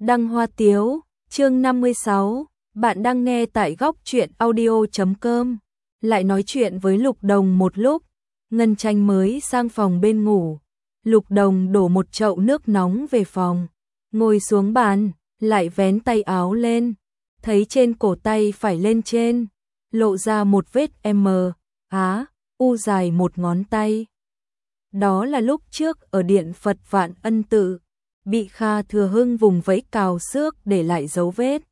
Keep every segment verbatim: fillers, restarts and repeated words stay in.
Đăng Hoa Tiếu, chương năm mươi sáu, bạn đang nghe tại góc truyện audio chấm com. Lại nói chuyện với Lục Đồng một lúc, Ngân Tranh mới sang phòng bên ngủ. Lục Đồng đổ một chậu nước nóng về phòng, ngồi xuống bàn, lại vén tay áo lên, thấy trên cổ tay phải lên trên, lộ ra một vết M, á, u dài một ngón tay. Đó là lúc trước ở điện Phật Vạn Ân Tự, bị Kha Thừa Hưng vùng vẫy cào xước để lại dấu vết.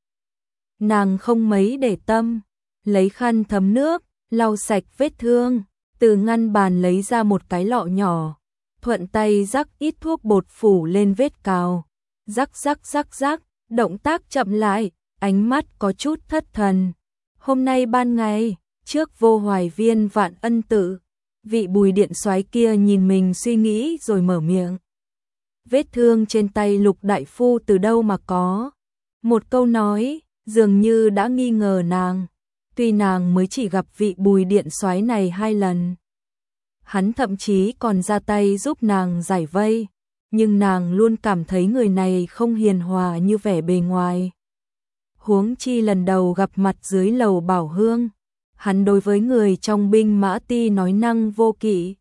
Nàng không mấy để tâm, lấy khăn thấm nước, lau sạch vết thương, từ ngăn bàn lấy ra một cái lọ nhỏ, thuận tay rắc ít thuốc bột phủ lên vết cào, rắc rắc rắc rắc, động tác chậm lại, ánh mắt có chút thất thần. Hôm nay ban ngày, trước vô hoài viên Vạn Ân Tự, vị Bùi điện soái kia nhìn mình suy nghĩ rồi mở miệng. Vết thương trên tay Lục đại phu từ đâu mà có? Một câu nói, dường như đã nghi ngờ nàng. Tuy nàng mới chỉ gặp vị Bùi điện soái này hai lần, hắn thậm chí còn ra tay giúp nàng giải vây, nhưng nàng luôn cảm thấy người này không hiền hòa như vẻ bề ngoài. Huống chi lần đầu gặp mặt dưới lầu Bảo Hương, hắn đối với người trong binh mã ti nói năng vô kỵ,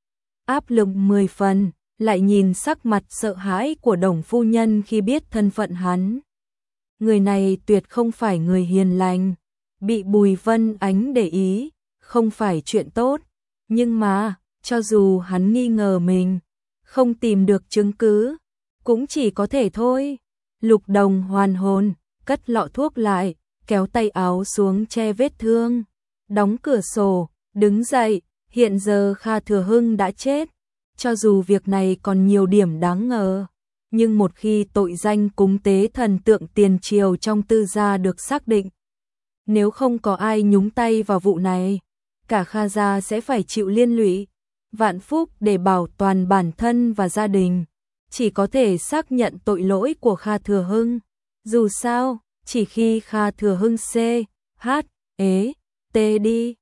áp lực mười phần, lại nhìn sắc mặt sợ hãi của Đồng phu nhân khi biết thân phận hắn. Người này tuyệt không phải người hiền lành, bị Bùi Vân Ánh để ý, không phải chuyện tốt, nhưng mà, cho dù hắn nghi ngờ mình, không tìm được chứng cứ, cũng chỉ có thể thôi. Lục Đồng hoàn hồn, cất lọ thuốc lại, kéo tay áo xuống che vết thương, đóng cửa sổ, đứng dậy, hiện giờ Kha Thừa Hưng đã chết. Cho dù việc này còn nhiều điểm đáng ngờ, nhưng một khi tội danh cúng tế thần tượng tiền triều trong tư gia được xác định, nếu không có ai nhúng tay vào vụ này, cả Kha gia sẽ phải chịu liên lụy. Vạn Phúc để bảo toàn bản thân và gia đình, chỉ có thể xác nhận tội lỗi của Kha Thừa Hưng. Dù sao, chỉ khi Kha Thừa Hưng C, H, ế, T đi,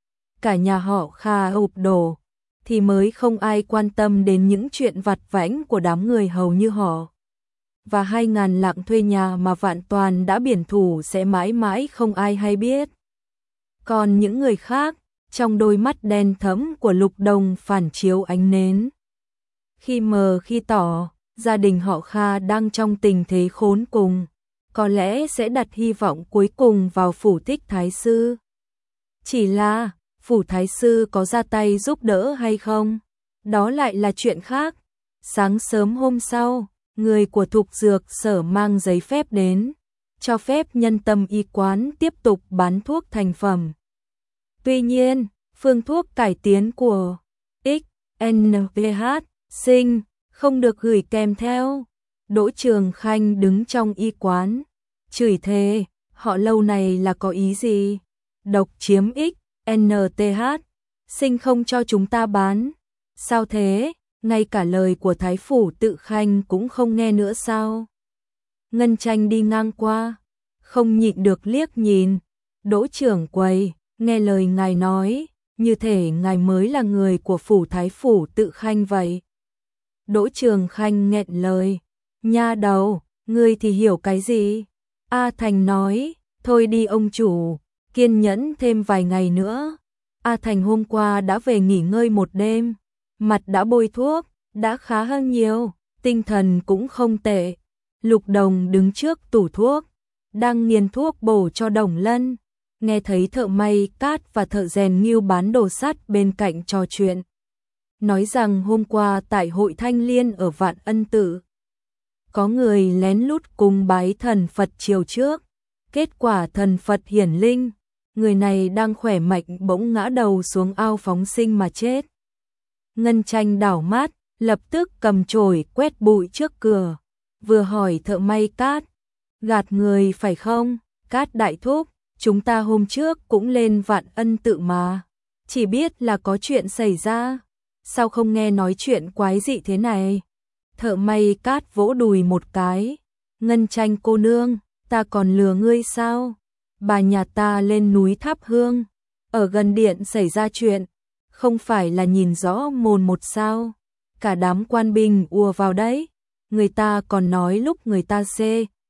cả nhà họ Kha ụp đổ, thì mới không ai quan tâm đến những chuyện vặt vãnh của đám người hầu như họ. Và hai ngàn lạng thuê nhà mà Vạn Toàn đã biển thủ sẽ mãi mãi không ai hay biết. Còn những người khác, trong đôi mắt đen thẫm của Lục Đồng phản chiếu ánh nến. Khi mờ khi tỏ, gia đình họ Kha đang trong tình thế khốn cùng, có lẽ sẽ đặt hy vọng cuối cùng vào Phủ Thích Thái Sư. Chỉ là, Phủ Thái Sư có ra tay giúp đỡ hay không? Đó lại là chuyện khác. Sáng sớm hôm sau, người của Thục Dược Sở mang giấy phép đến, cho phép Nhân Tâm Y quán tiếp tục bán thuốc thành phẩm. Tuy nhiên, phương thuốc cải tiến của X N P H sinh không được gửi kèm theo. Đỗ Trường Khanh đứng trong y quán, chửi thề, họ lâu này là có ý gì? Độc chiếm X N T H sinh không cho chúng ta bán. Sao thế? Ngay cả lời của Thái Phủ Tự Khanh cũng không nghe nữa sao? Ngân Tranh đi ngang qua, không nhịn được liếc nhìn. Đỗ trưởng quầy, nghe lời ngài nói, như thể ngài mới là người của Phủ Thái Phủ Tự Khanh vậy. Đỗ Trường Khanh nghẹn lời, nha đầu, ngươi thì hiểu cái gì? A Thành nói, thôi đi ông chủ, kiên nhẫn thêm vài ngày nữa. A Thành hôm qua đã về nghỉ ngơi một đêm, mặt đã bôi thuốc, đã khá hơn nhiều, tinh thần cũng không tệ. Lục Đồng đứng trước tủ thuốc, đang nghiền thuốc bổ cho Đồng Lân, nghe thấy thợ may cát và thợ rèn Ngưu bán đồ sắt bên cạnh trò chuyện. Nói rằng hôm qua tại hội Thanh Liên ở Vạn Ân Tự, có người lén lút cùng bái thần Phật chiều trước, kết quả thần Phật hiển linh, người này đang khỏe mạnh bỗng ngã đầu xuống ao phóng sinh mà chết. Ngân Tranh đảo mắt, lập tức cầm chổi quét bụi trước cửa, vừa hỏi thợ may cát, gạt người phải không? Cát đại thúc, chúng ta hôm trước cũng lên Vạn Ân Tự mà, chỉ biết là có chuyện xảy ra, sao không nghe nói chuyện quái dị thế này? Thợ may cát vỗ đùi một cái, Ngân Tranh cô nương, ta còn lừa ngươi sao? Bà nhà ta lên núi thắp hương, ở gần điện xảy ra chuyện, không phải là nhìn rõ mồn một sao? Cả đám quan binh ùa vào đấy, người ta còn nói lúc người ta C,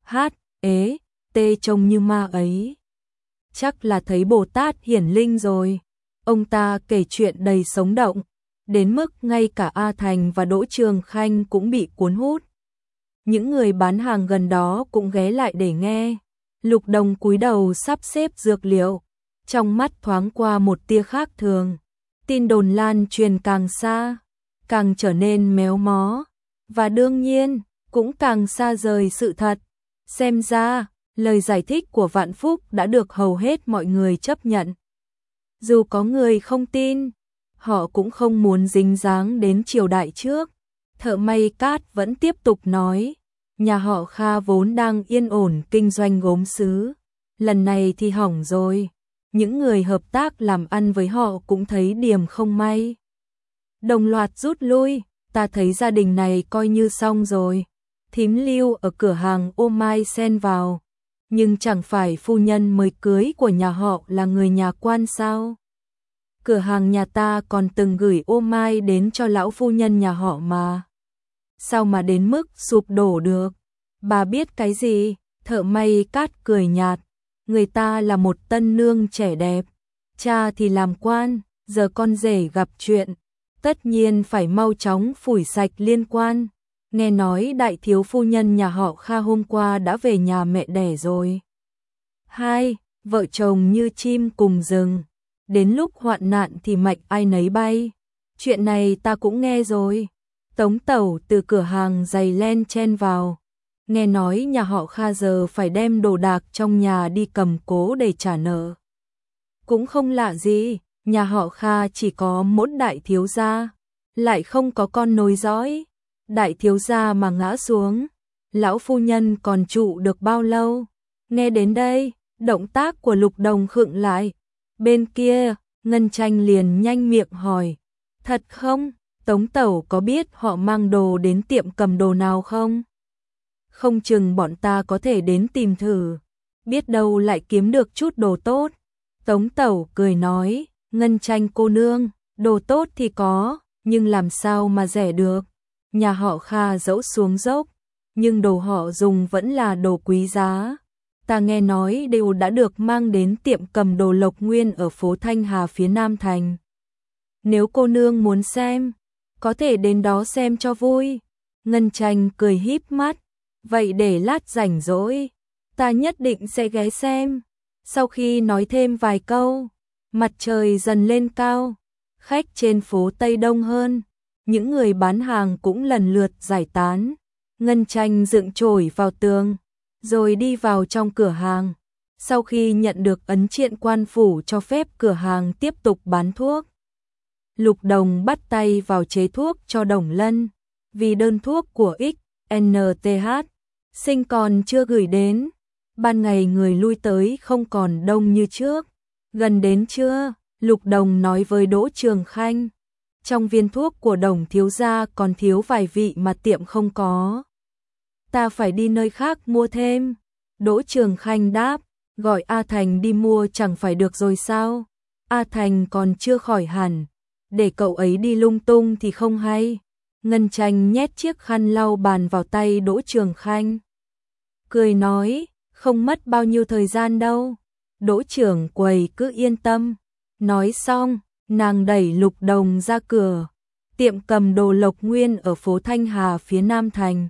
Hát, ế, tê trông như ma ấy. Chắc là thấy Bồ Tát hiển linh rồi. Ông ta kể chuyện đầy sống động, đến mức ngay cả A Thành và Đỗ Trường Khanh cũng bị cuốn hút. Những người bán hàng gần đó cũng ghé lại để nghe. Lục Đồng cúi đầu sắp xếp dược liệu, trong mắt thoáng qua một tia khác thường. Tin đồn lan truyền càng xa, càng trở nên méo mó, và đương nhiên, cũng càng xa rời sự thật. Xem ra, lời giải thích của Vạn Phúc đã được hầu hết mọi người chấp nhận. Dù có người không tin, họ cũng không muốn dính dáng đến triều đại trước. Thợ may cát vẫn tiếp tục nói, nhà họ Kha vốn đang yên ổn kinh doanh gốm sứ, lần này thì hỏng rồi. Những người hợp tác làm ăn với họ cũng thấy điểm không may. Đồng loạt rút lui, ta thấy gia đình này coi như xong rồi. Thím Lưu ở cửa hàng ô mai xen vào, nhưng chẳng phải phu nhân mới cưới của nhà họ là người nhà quan sao? Cửa hàng nhà ta còn từng gửi ô mai đến cho lão phu nhân nhà họ mà. Sao mà đến mức sụp đổ được? Bà biết cái gì? Thợ may cát cười nhạt. Người ta là một tân nương trẻ đẹp, cha thì làm quan, giờ con rể gặp chuyện, tất nhiên phải mau chóng phủi sạch liên quan. Nghe nói đại thiếu phu nhân nhà họ Kha hôm qua đã về nhà mẹ đẻ rồi. Hai, vợ chồng như chim cùng rừng, đến lúc hoạn nạn thì mạch ai nấy bay. Chuyện này ta cũng nghe rồi. Tống Tẩu từ cửa hàng giày len chen vào. Nghe nói nhà họ Kha giờ phải đem đồ đạc trong nhà đi cầm cố để trả nợ. Cũng không lạ gì, nhà họ Kha chỉ có một đại thiếu gia, lại không có con nối dõi. Đại thiếu gia mà ngã xuống, lão phu nhân còn trụ được bao lâu? Nghe đến đây, động tác của Lục Đồng khựng lại. Bên kia, Ngân Tranh liền nhanh miệng hỏi, thật không? Tống Tẩu có biết họ mang đồ đến tiệm cầm đồ nào không? Không chừng bọn ta có thể đến tìm thử, biết đâu lại kiếm được chút đồ tốt. Tống Tẩu cười nói, Ngân Tranh cô nương, đồ tốt thì có, nhưng làm sao mà rẻ được. Nhà họ Kha dẫu xuống dốc, nhưng đồ họ dùng vẫn là đồ quý giá. Ta nghe nói đều đã được mang đến tiệm cầm đồ Lộc Nguyên ở phố Thanh Hà phía Nam Thành. Nếu cô nương muốn xem, có thể đến đó xem cho vui. Ngân Tranh cười híp mắt, vậy để lát rảnh rỗi, ta nhất định sẽ ghé xem. Sau khi nói thêm vài câu, mặt trời dần lên cao, khách trên phố Tây đông hơn, những người bán hàng cũng lần lượt giải tán. Ngân Tranh dựng chổi vào tường, rồi đi vào trong cửa hàng. Sau khi nhận được ấn triện quan phủ cho phép cửa hàng tiếp tục bán thuốc, Lục Đồng bắt tay vào chế thuốc cho Đồng Lân, vì đơn thuốc của X N T H sinh còn chưa gửi đến. Ban ngày người lui tới không còn đông như trước. Gần đến trưa, Lục Đồng nói với Đỗ Trường Khanh, trong viên thuốc của Đồng thiếu gia còn thiếu vài vị mà tiệm không có. Ta phải đi nơi khác mua thêm. Đỗ Trường Khanh đáp, gọi A Thành đi mua chẳng phải được rồi sao? A Thành còn chưa khỏi hẳn, để cậu ấy đi lung tung thì không hay. Ngân Tranh nhét chiếc khăn lau bàn vào tay Đỗ Trường Khanh, cười nói, không mất bao nhiêu thời gian đâu. Đỗ trưởng quầy cứ yên tâm. Nói xong, nàng đẩy Lục Đồng ra cửa. Tiệm cầm đồ Lộc Nguyên ở phố Thanh Hà phía Nam Thành.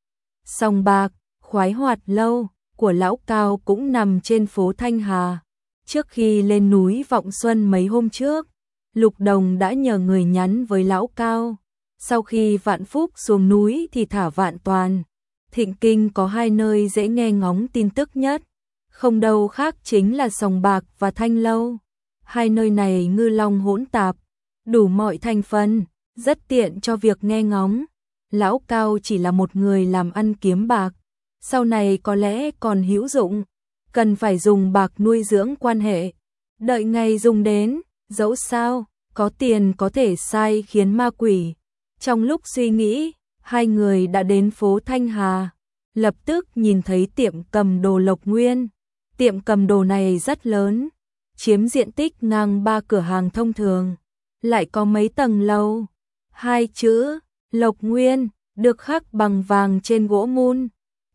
Sòng bạc, khoái hoạt lâu của lão Cao cũng nằm trên phố Thanh Hà. Trước khi lên núi Vọng Xuân mấy hôm trước, Lục Đồng đã nhờ người nhắn với lão Cao. Sau khi Vạn Phúc xuống núi thì thả Vạn Toàn. Thịnh Kinh có hai nơi dễ nghe ngóng tin tức nhất, không đâu khác chính là sòng bạc và Thanh Lâu. Hai nơi này ngư long hỗn tạp, đủ mọi thành phần, rất tiện cho việc nghe ngóng. Lão Cao chỉ là một người làm ăn kiếm bạc, sau này có lẽ còn hữu dụng, cần phải dùng bạc nuôi dưỡng quan hệ. Đợi ngày dùng đến, dẫu sao, có tiền có thể sai khiến ma quỷ. Trong lúc suy nghĩ, hai người đã đến phố Thanh Hà, lập tức nhìn thấy tiệm cầm đồ Lộc Nguyên. Tiệm cầm đồ này rất lớn, chiếm diện tích ngang ba cửa hàng thông thường, lại có mấy tầng lầu. Hai chữ Lộc Nguyên được khắc bằng vàng trên gỗ mun,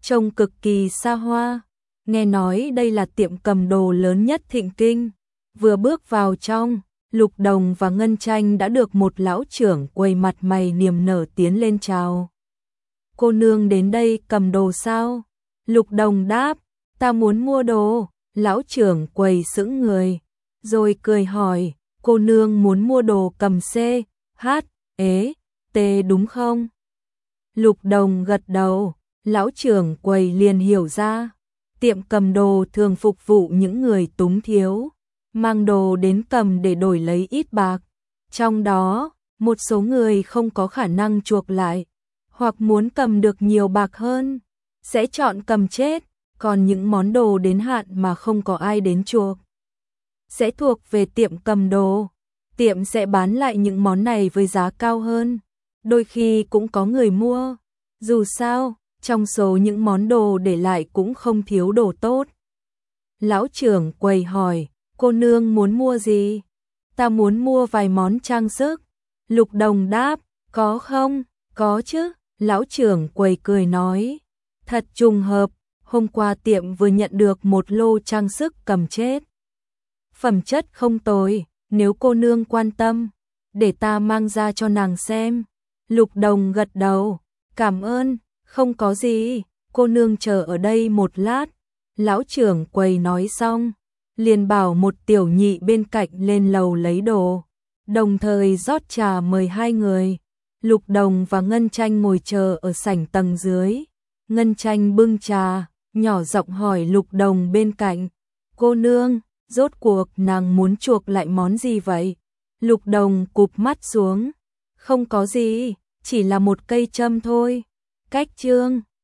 trông cực kỳ xa hoa. Nghe nói đây là tiệm cầm đồ lớn nhất Thịnh Kinh. Vừa bước vào trong, Lục Đồng và Ngân Tranh đã được một lão trưởng quầy mặt mày niềm nở tiến lên chào. Cô nương đến đây cầm đồ sao? Lục Đồng đáp, ta muốn mua đồ. Lão trưởng quầy sững người, rồi cười hỏi, cô nương muốn mua đồ cầm C, H, ế, T đúng không? Lục Đồng gật đầu, lão trưởng quầy liền hiểu ra. Tiệm cầm đồ thường phục vụ những người túng thiếu, mang đồ đến cầm để đổi lấy ít bạc. Trong đó, một số người không có khả năng chuộc lại, hoặc muốn cầm được nhiều bạc hơn, sẽ chọn cầm chết. Còn những món đồ đến hạn mà không có ai đến chuộc, sẽ thuộc về tiệm cầm đồ. Tiệm sẽ bán lại những món này với giá cao hơn. Đôi khi cũng có người mua. Dù sao, trong số những món đồ để lại cũng không thiếu đồ tốt. Lão trưởng quầy hỏi, cô nương muốn mua gì? Ta muốn mua vài món trang sức. Lục Đồng đáp, có không? Có chứ. Lão trưởng quầy cười nói, thật trùng hợp. Hôm qua tiệm vừa nhận được một lô trang sức cầm chết. Phẩm chất không tồi, nếu cô nương quan tâm, để ta mang ra cho nàng xem. Lục Đồng gật đầu, cảm ơn, không có gì, cô nương chờ ở đây một lát. Lão trưởng quầy nói xong, liền bảo một tiểu nhị bên cạnh lên lầu lấy đồ, đồng thời rót trà mời hai người. Lục Đồng và Ngân Tranh ngồi chờ ở sảnh tầng dưới. Ngân Tranh bưng trà, nhỏ giọng hỏi Lục Đồng bên cạnh, cô nương, rốt cuộc nàng muốn chuộc lại món gì vậy? Lục Đồng cụp mắt xuống, không có gì, chỉ là một cây châm thôi. Cách trương